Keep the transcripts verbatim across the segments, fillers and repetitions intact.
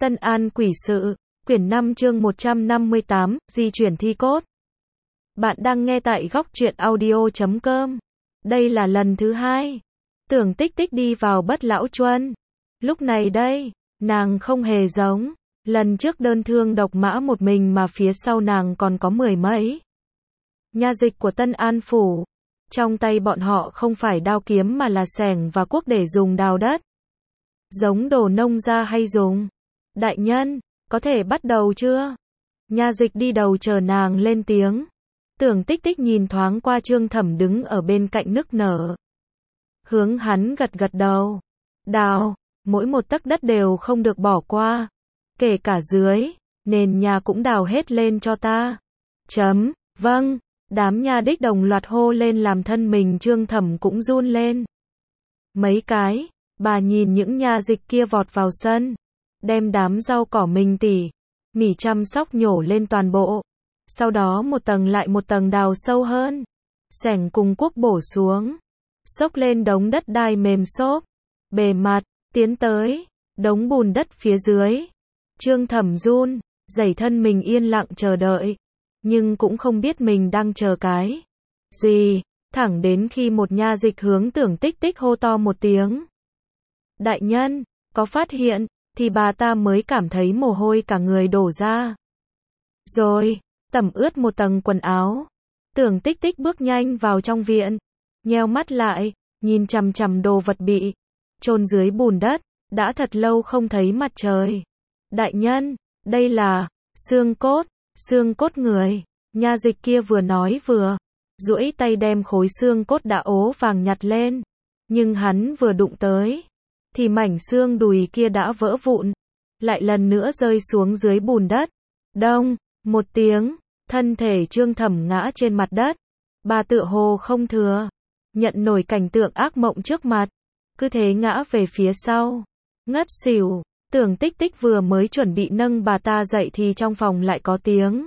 Tân An Quỷ Sự, quyển năm chương một trăm năm mươi tám, di chuyển thi cốt. Bạn đang nghe tại góc truyện audio chấm com. Đây là lần thứ hai. Tưởng Tích Tích đi vào Bất Lão Chuân. Lúc này đây, nàng không hề giống. Lần trước đơn thương độc mã một mình mà phía sau nàng còn có mười mấy nha dịch của Tân An Phủ. Trong tay bọn họ không phải đao kiếm mà là xẻng và cuốc để dùng đào đất. Giống đồ nông gia hay dùng. Đại nhân, có thể bắt đầu chưa? Nha dịch đi đầu chờ nàng lên tiếng. Tưởng Tích Tích nhìn thoáng qua Trương Thẩm đứng ở bên cạnh nức nở. Hướng hắn gật gật đầu. Đào, mỗi một tấc đất đều không được bỏ qua. Kể cả dưới, nền nhà cũng đào hết lên cho ta. Chấm, vâng, đám nha đích đồng loạt hô lên làm thân mình Trương Thẩm cũng run lên. Mấy cái, bà nhìn những nha dịch kia vọt vào sân. Đem đám rau cỏ mình tỉ, mỉ chăm sóc nhổ lên toàn bộ. Sau đó một tầng lại một tầng đào sâu hơn. Xẻng cùng cuốc bổ xuống. Xốc lên đống đất đai mềm xốp. Bề mặt, tiến tới, đống bùn đất phía dưới. Trương Thẩm run, dẩy thân mình yên lặng chờ đợi. Nhưng cũng không biết mình đang chờ cái gì. Thẳng đến khi một nha dịch hướng Tưởng Tích Tích hô to một tiếng. Đại nhân, có phát hiện, thì bà ta mới cảm thấy mồ hôi cả người đổ ra. Rồi, tẩm ướt một tầng quần áo. Tưởng Tích Tích bước nhanh vào trong viện. Nheo mắt lại, nhìn chằm chằm đồ vật bị chôn dưới bùn đất. Đã thật lâu không thấy mặt trời. Đại nhân, đây là xương cốt, xương cốt người. Nha dịch kia vừa nói vừa duỗi tay đem khối xương cốt đã ố vàng nhặt lên. Nhưng hắn vừa đụng tới thì mảnh xương đùi kia đã vỡ vụn, lại lần nữa rơi xuống dưới bùn đất. Đông, một tiếng, thân thể Trương Thẩm ngã trên mặt đất. Bà tựa hồ không thừa nhận nổi cảnh tượng ác mộng trước mặt, cứ thế ngã về phía sau, ngất xỉu. Tưởng Tích Tích vừa mới chuẩn bị nâng bà ta dậy thì trong phòng lại có tiếng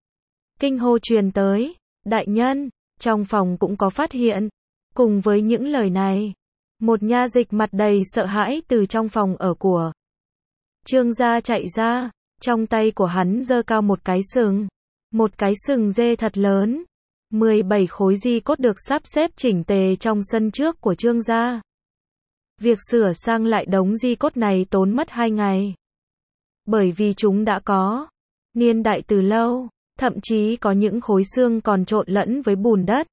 kinh hô truyền tới. Đại nhân, trong phòng cũng có phát hiện. Cùng với những lời này, một nha dịch mặt đầy sợ hãi từ trong phòng ở của Trương gia chạy ra. Trong tay của hắn giơ cao một cái sừng. Một cái sừng dê thật lớn. mười bảy khối di cốt được sắp xếp chỉnh tề trong sân trước của Trương gia. Việc sửa sang lại đống di cốt này tốn mất hai ngày. Bởi vì chúng đã có niên đại từ lâu, thậm chí có những khối xương còn trộn lẫn với bùn đất.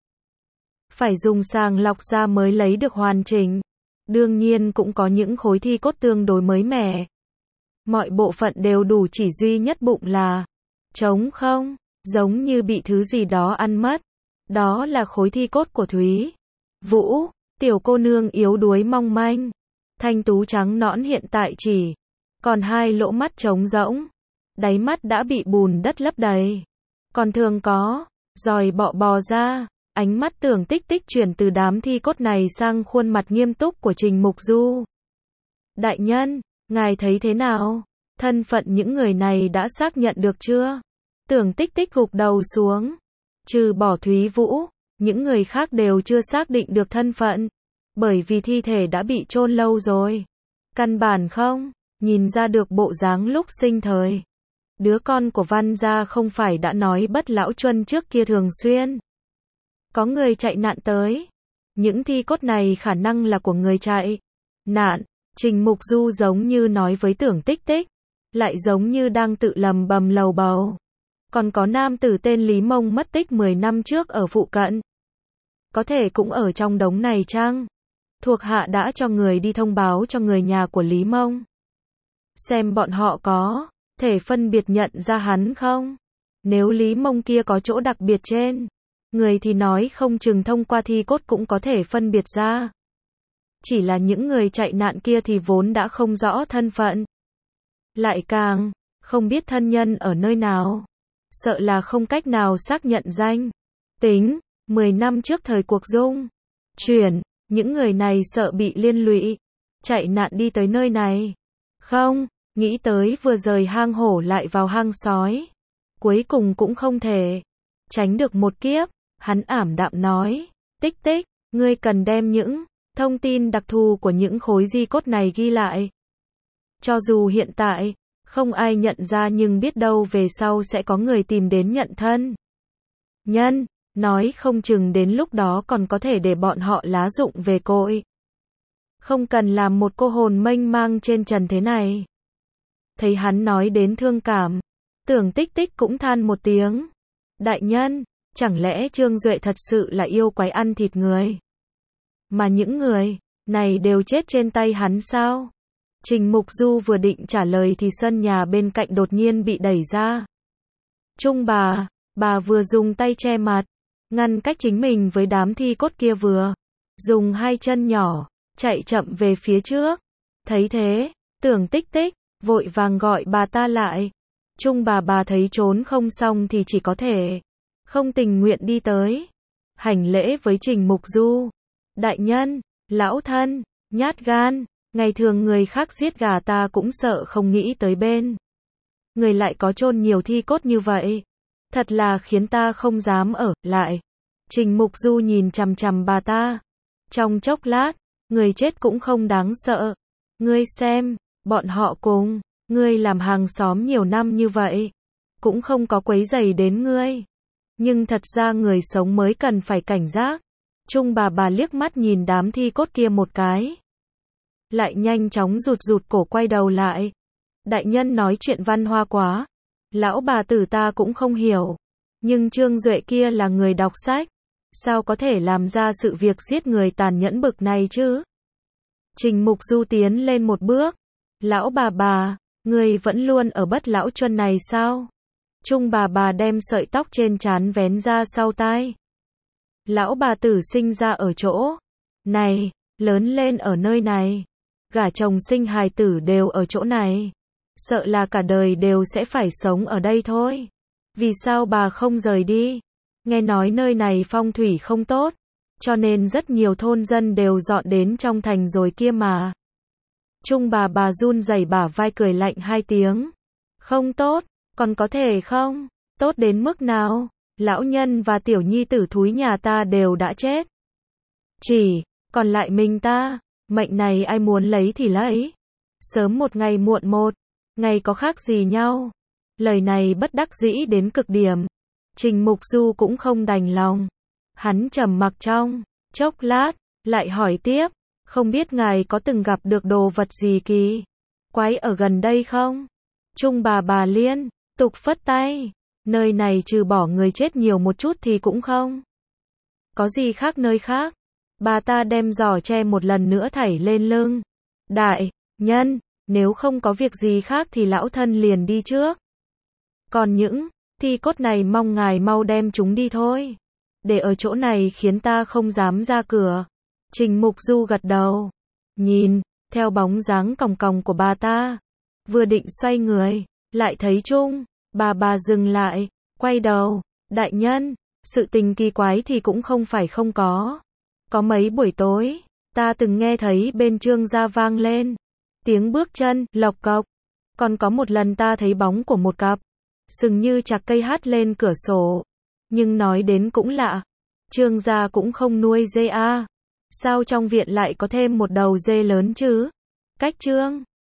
Phải dùng sàng lọc ra mới lấy được hoàn chỉnh. Đương nhiên cũng có những khối thi cốt tương đối mới mẻ. Mọi bộ phận đều đủ, chỉ duy nhất bụng là trống không, giống như bị thứ gì đó ăn mất. Đó là khối thi cốt của Thúy Vũ, tiểu cô nương yếu đuối mong manh. Thanh tú trắng nõn hiện tại chỉ còn hai lỗ mắt trống rỗng. Đáy mắt đã bị bùn đất lấp đầy. Còn thường có giòi bọ bò ra. Ánh mắt Tưởng Tích Tích chuyển từ đám thi cốt này sang khuôn mặt nghiêm túc của Trình Mục Du. Đại nhân, ngài thấy thế nào? Thân phận những người này đã xác nhận được chưa? Tưởng Tích Tích gục đầu xuống. Trừ bỏ Thúy Vũ, những người khác đều chưa xác định được thân phận. Bởi vì thi thể đã bị chôn lâu rồi. Căn bản không nhìn ra được bộ dáng lúc sinh thời. Đứa con của Văn gia không phải đã nói Bất Lão Chuân trước kia thường xuyên có người chạy nạn tới. Những thi cốt này khả năng là của người chạy nạn. Trình Mục Du giống như nói với Tưởng Tích Tích, lại giống như đang tự lầm bầm lầu bầu. Còn có nam tử tên Lý Mông mất tích mười năm trước ở phụ cận. Có thể cũng ở trong đống này chăng? Thuộc hạ đã cho người đi thông báo cho người nhà của Lý Mông. Xem bọn họ có thể phân biệt nhận ra hắn không? Nếu Lý Mông kia có chỗ đặc biệt trên người thì nói không chừng thông qua thi cốt cũng có thể phân biệt ra. Chỉ là những người chạy nạn kia thì vốn đã không rõ thân phận. Lại càng không biết thân nhân ở nơi nào. Sợ là không cách nào xác nhận danh tính. Mười năm trước thời cuộc dung chuyển, những người này sợ bị liên lụy, chạy nạn đi tới nơi này. Không, nghĩ tới vừa rời hang hổ lại vào hang sói. Cuối cùng cũng không thể tránh được một kiếp. Hắn ảm đạm nói, Tích Tích, ngươi cần đem những thông tin đặc thù của những khối di cốt này ghi lại. Cho dù hiện tại Không ai nhận ra nhưng biết đâu về sau sẽ có người tìm đến nhận thân. Nhân, nói không chừng đến lúc đó còn có thể để bọn họ lá dụng về cội. Không cần làm một cô hồn mênh mang trên trần thế này. Thấy hắn nói đến thương cảm, Tưởng Tích Tích cũng than một tiếng. Đại nhân, chẳng lẽ Trương Duệ thật sự là yêu quái ăn thịt người? Mà những người này đều chết trên tay hắn sao? Trình Mục Du vừa định trả lời thì sân nhà bên cạnh đột nhiên bị đẩy ra. Trung bà, bà vừa dùng tay che mặt, ngăn cách chính mình với đám thi cốt kia vừa dùng hai chân nhỏ, chạy chậm về phía trước. Thấy thế, Tưởng Tích Tích vội vàng gọi bà ta lại. Trung bà bà thấy trốn không xong thì chỉ có thể không tình nguyện đi tới. Hành lễ với Trình Mục Du. Đại nhân, lão thân, nhát gan, ngày thường người khác giết gà ta cũng sợ không nghĩ tới bên. Người lại có chôn nhiều thi cốt như vậy. Thật là khiến ta không dám ở lại. Trình Mục Du nhìn chằm chằm bà ta. Trong chốc lát, người chết cũng không đáng sợ. Ngươi xem, bọn họ cùng ngươi làm hàng xóm nhiều năm như vậy, cũng không có quấy rầy đến ngươi. Nhưng thật ra người sống mới cần phải cảnh giác. Trung bà bà liếc mắt nhìn đám thi cốt kia một cái. Lại nhanh chóng rụt rụt cổ quay đầu lại. Đại nhân nói chuyện văn hoa quá. Lão bà tử ta cũng không hiểu. Nhưng Trương Duệ kia là người đọc sách. Sao có thể làm ra sự việc giết người tàn nhẫn bực này chứ? Trình Mục Du tiến lên một bước. Lão bà bà, người vẫn luôn ở Bất Lão Chuân này sao? Trung bà bà đem sợi tóc trên trán vén ra sau tai. Lão bà tử sinh ra ở chỗ này, lớn lên ở nơi này, gả chồng sinh hài tử đều ở chỗ này. Sợ là cả đời đều sẽ phải sống ở đây thôi. Vì sao bà không rời đi? Nghe nói nơi này phong thủy không tốt, cho nên rất nhiều thôn dân đều dọn đến trong thành rồi kia mà. Trung bà bà run rẩy bả vai cười lạnh hai tiếng. Không tốt, còn có thể không? Tốt đến mức nào? Lão nhân và tiểu nhi tử thúi nhà ta đều đã chết. Chỉ còn lại mình ta, mệnh này ai muốn lấy thì lấy. Sớm một ngày muộn một ngày có khác gì nhau. Lời này bất đắc dĩ đến cực điểm. Trình Mục Du cũng không đành lòng. Hắn trầm mặc trong chốc lát, lại hỏi tiếp, không biết ngài có từng gặp được đồ vật gì kỳ quái ở gần đây không? Trung bà bà liên tục phất tay, nơi này trừ bỏ người chết nhiều một chút thì cũng không có gì khác nơi khác. Bà ta đem giỏ tre một lần nữa thảy lên lưng. Đại nhân, nếu không có việc gì khác thì lão thân liền đi trước. Còn những thi cốt này mong ngài mau đem chúng đi thôi. Để ở chỗ này khiến ta không dám ra cửa. Trình Mục Du gật đầu. Nhìn theo bóng dáng còng còng của bà ta. Vừa định xoay người, lại thấy Trung bà bà dừng lại, quay đầu. Đại nhân, sự tình kỳ quái thì cũng không phải không có. Có mấy buổi tối, ta từng nghe thấy bên Trương gia vang lên tiếng bước chân, lộc cộc. Còn có một lần ta thấy bóng của một cặp sừng như chạc cây hát lên cửa sổ. Nhưng nói đến cũng lạ, Trương gia cũng không nuôi dê à. Sao trong viện lại có thêm một đầu dê lớn chứ? Cách Trương